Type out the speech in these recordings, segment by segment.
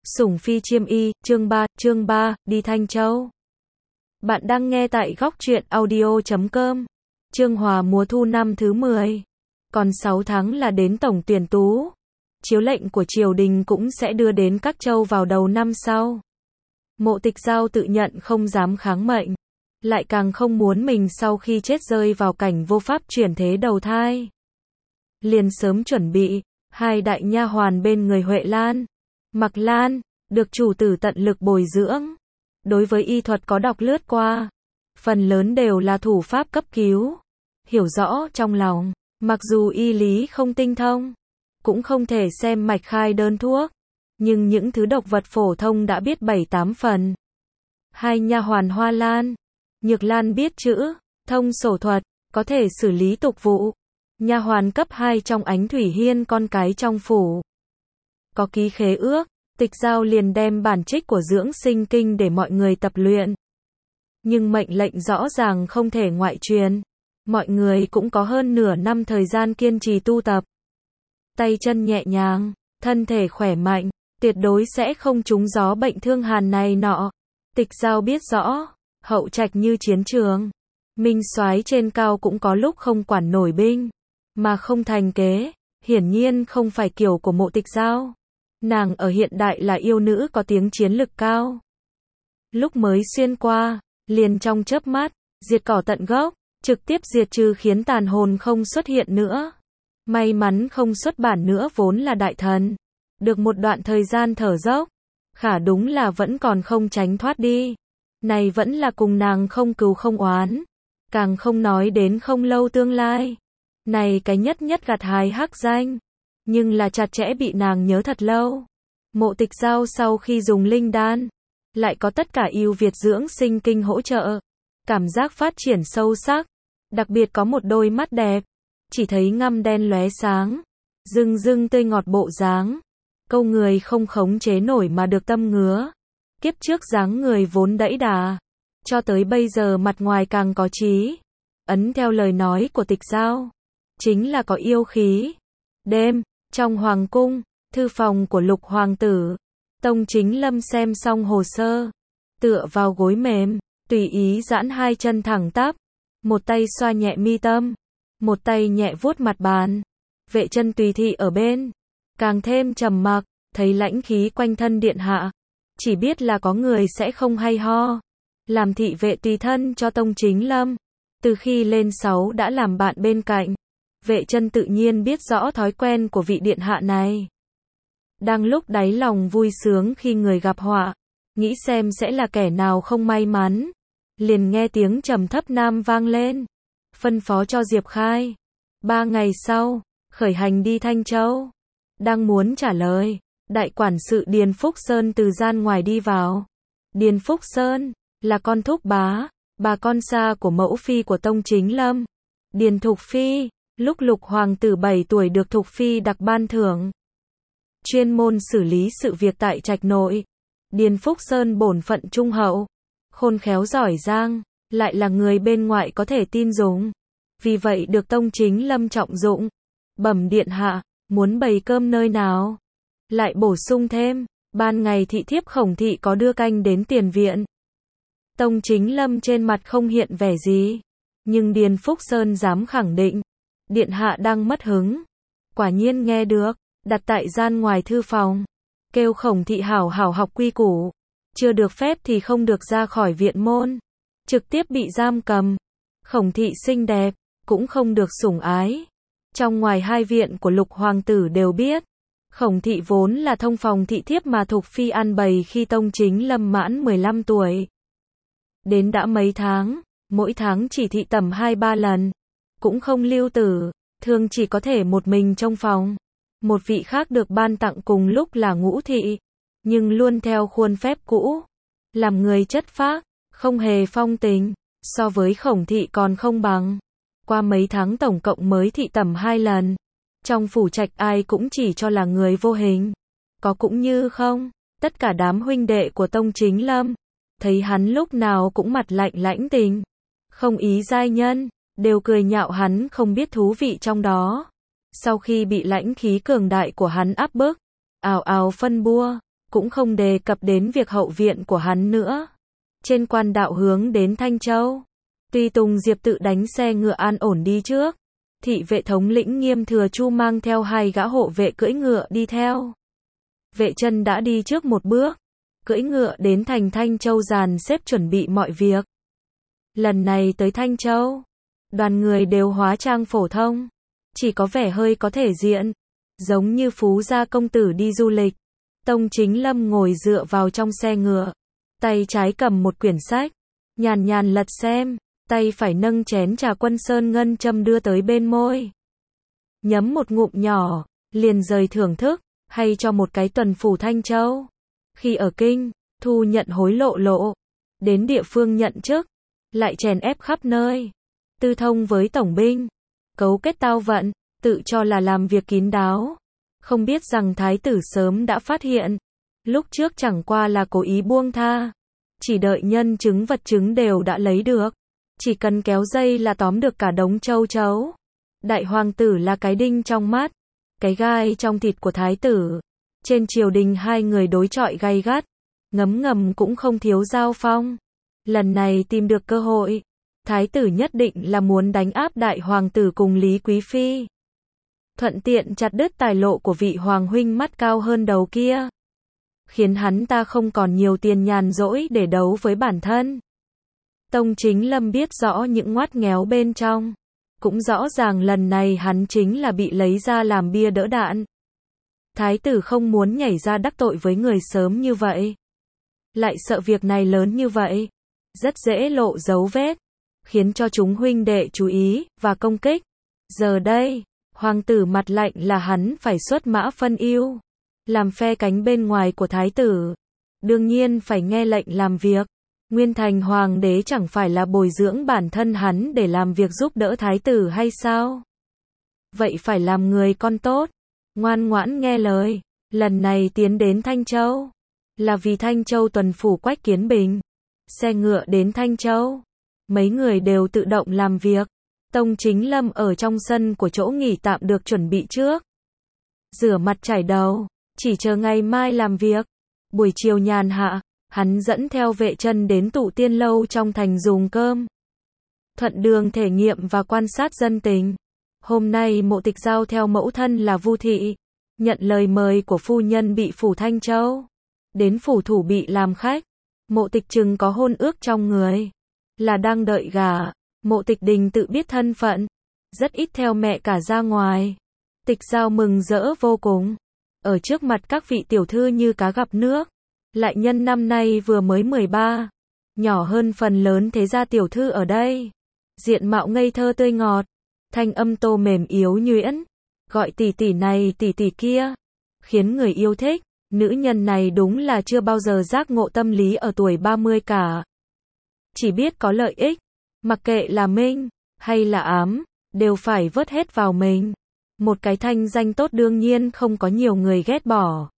Sủng phi chiêm y, chương 3, đi Thanh Châu. Bạn đang nghe tại góc truyện audio.com. Chương Hòa mùa thu năm thứ 10. Còn 6 tháng là đến tổng tuyển tú. Chiếu lệnh của triều đình cũng sẽ đưa đến các châu vào đầu năm sau. Mộ Tịch Giao tự nhận không dám kháng mệnh, lại càng không muốn mình sau khi chết rơi vào cảnh vô pháp chuyển thế đầu thai. Liền sớm chuẩn bị, hai đại nha hoàn bên người Huệ Lan, Mặc Lan, được chủ tử tận lực bồi dưỡng. Đối với y thuật có đọc lướt qua, phần lớn đều là thủ pháp cấp cứu. Hiểu rõ trong lòng, mặc dù y lý không tinh thông, cũng không thể xem mạch khai đơn thuốc, nhưng những thứ độc vật phổ thông đã biết 7-8 phần. Hai nha hoàn Hoa Lan, Nhược Lan biết chữ, thông sổ thuật, có thể xử lý tục vụ. Nha hoàn cấp 2 trong Ánh Thủy Hiên con cái trong phủ. Có ký khế ước, Tịch Giao liền đem bản trích của dưỡng sinh kinh để mọi người tập luyện. Nhưng mệnh lệnh rõ ràng không thể ngoại truyền. Mọi người cũng có hơn nửa năm thời gian kiên trì tu tập. Tay chân nhẹ nhàng, thân thể khỏe mạnh, tuyệt đối sẽ không trúng gió bệnh thương hàn này nọ. Tịch Giao biết rõ, hậu trạch như chiến trường. Minh soái trên cao cũng có lúc không quản nổi binh, mà không thành kế. Hiển nhiên không phải kiểu của Mộ Tịch Giao. Nàng ở hiện đại là yêu nữ có tiếng chiến lực cao. Lúc mới xuyên qua, liền trong chớp mắt, diệt cỏ tận gốc, trực tiếp diệt trừ khiến tàn hồn không xuất hiện nữa. May mắn không xuất bản nữa vốn là đại thần. Được một đoạn thời gian thở dốc, khả đúng là vẫn còn không tránh thoát đi. Này vẫn là cùng nàng không cừu không oán. Càng không nói đến không lâu tương lai. Này cái nhất gặt hái hắc danh. Nhưng là chặt chẽ bị nàng nhớ thật lâu. Mộ Tịch Giao sau khi dùng linh đan, lại có tất cả ưu việt dưỡng sinh kinh hỗ trợ. Cảm giác phát triển sâu sắc. Đặc biệt có một đôi mắt đẹp. Chỉ thấy ngăm đen lóe sáng. Rưng tươi ngọt bộ dáng. Câu người không khống chế nổi mà được tâm ngứa. Kiếp trước dáng người vốn đẫy đà. Cho tới bây giờ mặt ngoài càng có trí. Ấn theo lời nói của Tịch Giao, chính là có yêu khí. Đêm, trong hoàng cung, thư phòng của Lục hoàng tử, Tông Chính Lâm xem xong hồ sơ, tựa vào gối mềm, tùy ý giãn hai chân thẳng tắp, một tay xoa nhẹ mi tâm, một tay nhẹ vuốt mặt bàn. Vệ chân tùy thị ở bên, càng thêm trầm mặc, thấy lãnh khí quanh thân điện hạ, chỉ biết là có người sẽ không hay ho. Làm thị vệ tùy thân cho Tông Chính Lâm, từ khi lên 6 đã làm bạn bên cạnh. Vệ chân tự nhiên biết rõ thói quen của vị điện hạ này. Đang lúc đáy lòng vui sướng khi người gặp họa, nghĩ xem sẽ là kẻ nào không may mắn, liền nghe tiếng trầm thấp nam vang lên, phân phó cho Diệp Khai. 3 ngày sau, khởi hành đi Thanh Châu. Đang muốn trả lời, đại quản sự Điền Phúc Sơn từ gian ngoài đi vào. Điền Phúc Sơn là con thúc bá, bà con xa của mẫu phi của Tông Chính Lâm, Điền Thục Phi. Lúc Lục hoàng tử 7 tuổi được Thục Phi đặc ban thưởng, chuyên môn xử lý sự việc tại trạch nội. Điền Phúc Sơn bổn phận trung hậu, khôn khéo giỏi giang, lại là người bên ngoại có thể tin dùng. Vì vậy được Tông Chính Lâm trọng dụng. Bẩm điện hạ, muốn bày cơm nơi nào? Lại bổ sung thêm, ban ngày thị thiếp Khổng thị có đưa canh đến tiền viện. Tông Chính Lâm trên mặt không hiện vẻ gì, nhưng Điền Phúc Sơn dám khẳng định, điện hạ đang mất hứng. Quả nhiên nghe được, đặt tại gian ngoài thư phòng, kêu Khổng thị hảo học quy củ, chưa được phép thì không được ra khỏi viện môn, trực tiếp bị giam cầm. Khổng thị xinh đẹp, cũng không được sủng ái. Trong ngoài hai viện của Lục hoàng tử đều biết, Khổng thị vốn là thông phòng thị thiếp mà Thục Phi ăn bày khi Tông Chính Lâm mãn 15 tuổi. Đến đã mấy tháng, mỗi tháng chỉ thị tầm 2-3 lần. Cũng không lưu tử, thường chỉ có thể một mình trong phòng. Một vị khác được ban tặng cùng lúc là Ngũ thị, nhưng luôn theo khuôn phép cũ, làm người chất phác, không hề phong tình, so với Khổng thị còn không bằng. Qua mấy tháng tổng cộng mới thị tầm 2 lần. Trong phủ trạch ai cũng chỉ cho là người vô hình, có cũng như không. Tất cả đám huynh đệ của Tông Chính Lâm, thấy hắn lúc nào cũng mặt lạnh lãnh tình, không ý giai nhân, đều cười nhạo hắn không biết thú vị trong đó. Sau khi bị lãnh khí cường đại của hắn áp bức, ào ào phân bua, cũng không đề cập đến việc hậu viện của hắn nữa. Trên quan đạo hướng đến Thanh Châu, Tùy Tùng Diệp tự đánh xe ngựa an ổn đi trước. Thị vệ thống lĩnh Nghiêm Thừa Chu mang theo 2 gã hộ vệ cưỡi ngựa đi theo. Vệ Chân đã đi trước một bước, cưỡi ngựa đến thành Thanh Châu dàn xếp chuẩn bị mọi việc. Lần này tới Thanh Châu, đoàn người đều hóa trang phổ thông, chỉ có vẻ hơi có thể diện, giống như phú gia công tử đi du lịch. Tông Chính Lâm ngồi dựa vào trong xe ngựa, tay trái cầm một quyển sách, nhàn nhàn lật xem, tay phải nâng chén trà Quân Sơn ngân châm đưa tới bên môi. Nhấm một ngụm nhỏ, liền rời thưởng thức, hay cho một cái tuần phủ Thanh Châu. Khi ở kinh, thu nhận hối lộ, đến địa phương nhận chức, lại chèn ép khắp nơi, tư thông với tổng binh, cấu kết tao vận, tự cho là làm việc kín đáo. Không biết rằng thái tử sớm đã phát hiện, lúc trước chẳng qua là cố ý buông tha, chỉ đợi nhân chứng vật chứng đều đã lấy được, chỉ cần kéo dây là tóm được cả đống châu chấu. Đại hoàng tử là cái đinh trong mắt, cái gai trong thịt của thái tử. Trên triều đình 2 người đối chọi gay gắt, ngấm ngầm cũng không thiếu giao phong. Lần này tìm được cơ hội, thái tử nhất định là muốn đánh áp đại hoàng tử cùng Lý Quý Phi, thuận tiện chặt đứt tài lộ của vị hoàng huynh mắt cao hơn đầu kia, khiến hắn ta không còn nhiều tiền nhàn rỗi để đấu với bản thân. Tông Chính Lâm biết rõ những ngoắt nghéo bên trong, cũng rõ ràng lần này hắn chính là bị lấy ra làm bia đỡ đạn. Thái tử không muốn nhảy ra đắc tội với người sớm như vậy, lại sợ việc này lớn như vậy, rất dễ lộ dấu vết, khiến cho chúng huynh đệ chú ý và công kích. Giờ đây, hoàng tử mặt lạnh là hắn phải xuất mã phân ưu, làm phe cánh bên ngoài của thái tử, đương nhiên phải nghe lệnh làm việc. Nguyên thành hoàng đế chẳng phải là bồi dưỡng bản thân hắn để làm việc giúp đỡ thái tử hay sao? Vậy phải làm người con tốt, ngoan ngoãn nghe lời. Lần này tiến đến Thanh Châu, là vì Thanh Châu tuần phủ Quách Kiến Bình. Xe ngựa đến Thanh Châu, mấy người đều tự động làm việc. Tông Chính Lâm ở trong sân của chỗ nghỉ tạm được chuẩn bị trước, rửa mặt chải đầu, chỉ chờ ngày mai làm việc. Buổi chiều nhàn hạ, hắn dẫn theo Vệ Chân đến Tụ Tiên lâu trong thành dùng cơm, thuận đường thể nghiệm và quan sát dân tình. Hôm nay Mộ Tịch giao theo mẫu thân là Vu Thị, nhận lời mời của phu nhân bị phủ Thanh Châu, đến phủ thủ bị làm khách. Mộ Tịch chừng có hôn ước trong người, là đang đợi gả. Mộ Tịch Đình tự biết thân phận, rất ít theo mẹ cả ra ngoài. Tịch giao mừng rỡ vô cùng, ở trước mặt các vị tiểu thư như cá gặp nước. Lại nhân năm nay vừa mới 13, nhỏ hơn phần lớn thế gia tiểu thư ở đây. Diện mạo ngây thơ tươi ngọt, thanh âm tô mềm yếu nhuyễn, gọi tỷ tỷ này tỷ tỷ kia, khiến người yêu thích. Nữ nhân này đúng là chưa bao giờ giác ngộ tâm lý ở tuổi 30 cả. Chỉ biết có lợi ích, mặc kệ là minh hay là ám, đều phải vớt hết vào mình. Một cái thanh danh tốt đương nhiên không có nhiều người ghét bỏ.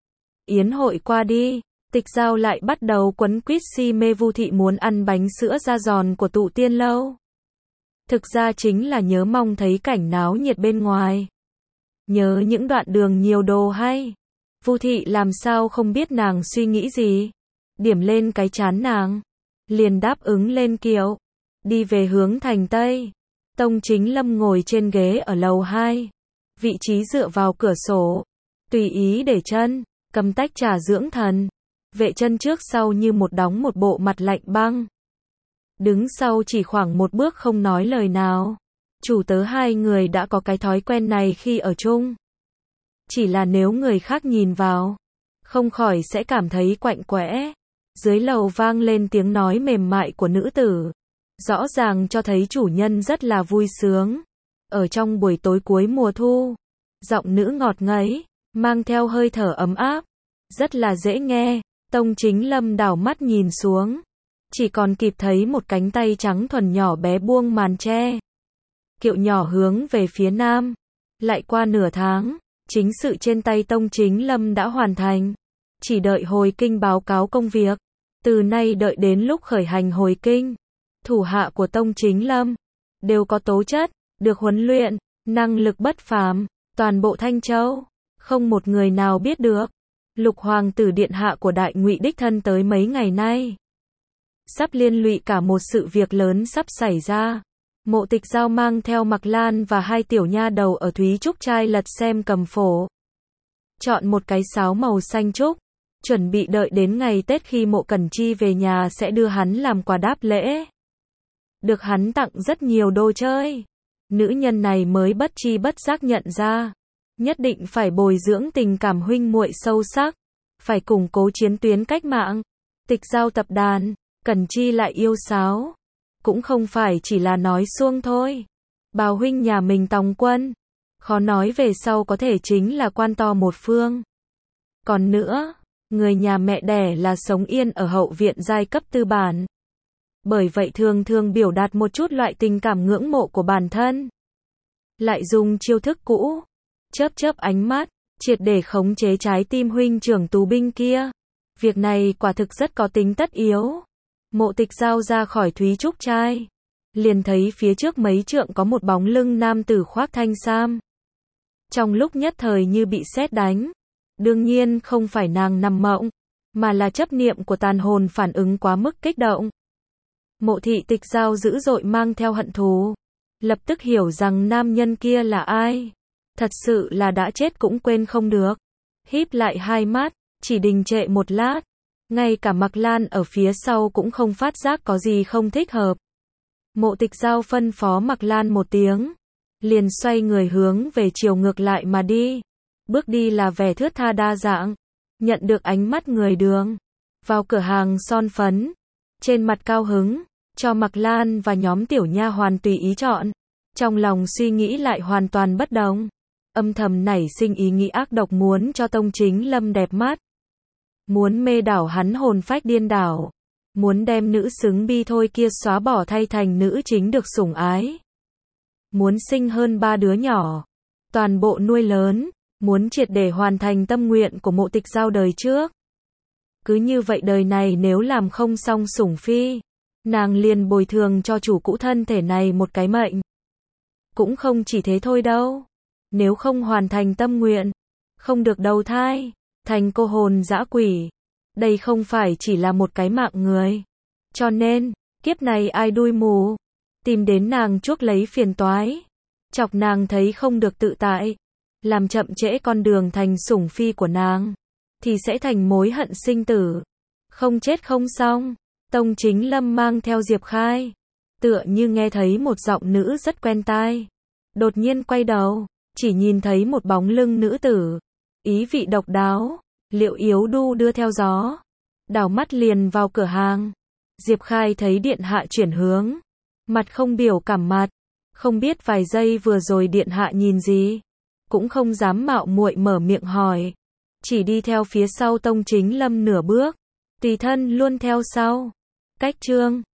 Yến hội qua đi, Tịch giao lại bắt đầu quấn quýt si mê Vu Thị muốn ăn bánh sữa da giòn của Tụ Tiên lâu. Thực ra chính là nhớ mong thấy cảnh náo nhiệt bên ngoài, nhớ những đoạn đường nhiều đồ hay. Vu Thị làm sao không biết nàng suy nghĩ gì, điểm lên cái trán nàng, liền đáp ứng lên kiệu, đi về hướng thành Tây. Tông Chính Lâm ngồi trên ghế ở lầu 2, vị trí dựa vào cửa sổ, tùy ý để chân, cầm tách trà dưỡng thần. Vệ Chân trước sau như một bộ mặt lạnh băng, đứng sau chỉ khoảng một bước không nói lời nào. Chủ tớ 2 người đã có cái thói quen này khi ở chung, chỉ là nếu người khác nhìn vào, không khỏi sẽ cảm thấy quạnh quẽ. Dưới lầu vang lên tiếng nói mềm mại của nữ tử, rõ ràng cho thấy chủ nhân rất là vui sướng. Ở trong buổi tối cuối mùa thu, giọng nữ ngọt ngấy, mang theo hơi thở ấm áp, rất là dễ nghe. Tông Chính Lâm đảo mắt nhìn xuống, chỉ còn kịp thấy một cánh tay trắng thuần nhỏ bé buông màn che. Kiệu nhỏ hướng về phía nam. Lại qua nửa tháng, chính sự trên tay Tông Chính Lâm đã hoàn thành, chỉ đợi hồi kinh báo cáo công việc. Từ nay đợi đến lúc khởi hành hồi kinh, thủ hạ của Tông Chính Lâm đều có tố chất, được huấn luyện, năng lực bất phàm. Toàn bộ Thanh Châu, không một người nào biết được Lục hoàng tử điện hạ của Đại Ngụy đích thân tới mấy ngày nay. Sắp liên lụy cả một sự việc lớn sắp xảy ra. Mộ Tịch Giao mang theo Mặc Lan và hai tiểu nha đầu ở Thúy Trúc Trai lật xem cầm phổ. Chọn một cái sáo màu xanh trúc, chuẩn bị đợi đến ngày Tết khi Mộ Cẩn Chi về nhà sẽ đưa hắn làm quà đáp lễ. Được hắn tặng rất nhiều đồ chơi. Nữ nhân này mới bất chi bất giác nhận ra, nhất định phải bồi dưỡng tình cảm huynh muội sâu sắc, phải củng cố chiến tuyến cách mạng. Tịch Giao tập đàn, Cẩn Chi lại yêu sáo, cũng không phải chỉ là nói suông thôi. Bào huynh nhà mình tòng quân, khó nói về sau có thể chính là quan to một phương. Còn nữa, người nhà mẹ đẻ là sống yên ở hậu viện giai cấp tư bản. Bởi vậy thường thường biểu đạt một chút loại tình cảm ngưỡng mộ của bản thân. Lại dùng chiêu thức cũ, chớp chớp ánh mắt, triệt để khống chế trái tim huynh trưởng tù binh kia. Việc này quả thực rất có tính tất yếu. Mộ Tịch Giao ra khỏi Thúy Trúc Trai, liền thấy phía trước mấy trượng có một bóng lưng nam tử khoác thanh sam. Trong lúc nhất thời như bị sét đánh. Đương nhiên không phải nàng nằm mộng, mà là chấp niệm của tàn hồn phản ứng quá mức kích động. Mộ Thị Tịch Giao dữ dội mang theo hận thù, lập tức hiểu rằng nam nhân kia là ai. Thật sự là đã chết cũng quên không được. Híp lại hai mắt, chỉ đình trệ một lát. Ngay cả Mặc Lan ở phía sau cũng không phát giác có gì không thích hợp. Mộ Tịch Giao phân phó Mặc Lan một tiếng, liền xoay người hướng về chiều ngược lại mà đi. Bước đi là vẻ thướt tha đa dạng, nhận được ánh mắt người đường. Vào cửa hàng son phấn, trên mặt cao hứng, cho Mặc Lan và nhóm tiểu nha hoàn tùy ý chọn. Trong lòng suy nghĩ lại hoàn toàn bất đồng. Âm thầm nảy sinh ý nghĩ ác độc muốn cho Tông Chính Lâm đẹp mắt. Muốn mê đảo hắn hồn phách điên đảo. Muốn đem nữ xứng bi thôi kia xóa bỏ thay thành nữ chính được sủng ái. Muốn sinh hơn 3 đứa nhỏ. Toàn bộ nuôi lớn. Muốn triệt để hoàn thành tâm nguyện của Mộ Tịch Giao đời trước. Cứ như vậy đời này nếu làm không xong sủng phi, nàng liền bồi thường cho chủ cũ thân thể này một cái mệnh. Cũng không chỉ thế thôi đâu. Nếu không hoàn thành tâm nguyện, không được đầu thai, thành cô hồn dã quỷ. Đây không phải chỉ là một cái mạng người. Cho nên, kiếp này ai đuôi mù, tìm đến nàng chuốc lấy phiền toái. Chọc nàng thấy không được tự tại, làm chậm trễ con đường thành sủng phi của nàng, thì sẽ thành mối hận sinh tử. Không chết không xong. Tông Chính Lâm mang theo Diệp Khai, tựa như nghe thấy một giọng nữ rất quen tai. Đột nhiên quay đầu, chỉ nhìn thấy một bóng lưng nữ tử, ý vị độc đáo, liệu yếu đu đưa theo gió. Đảo mắt liền vào cửa hàng. Diệp Khai thấy điện hạ chuyển hướng, mặt không biểu cảm mặt, không biết vài giây vừa rồi điện hạ nhìn gì, cũng không dám mạo muội mở miệng hỏi, chỉ đi theo phía sau Tông Chính Lâm nửa bước, tùy thân luôn theo sau. Cách chương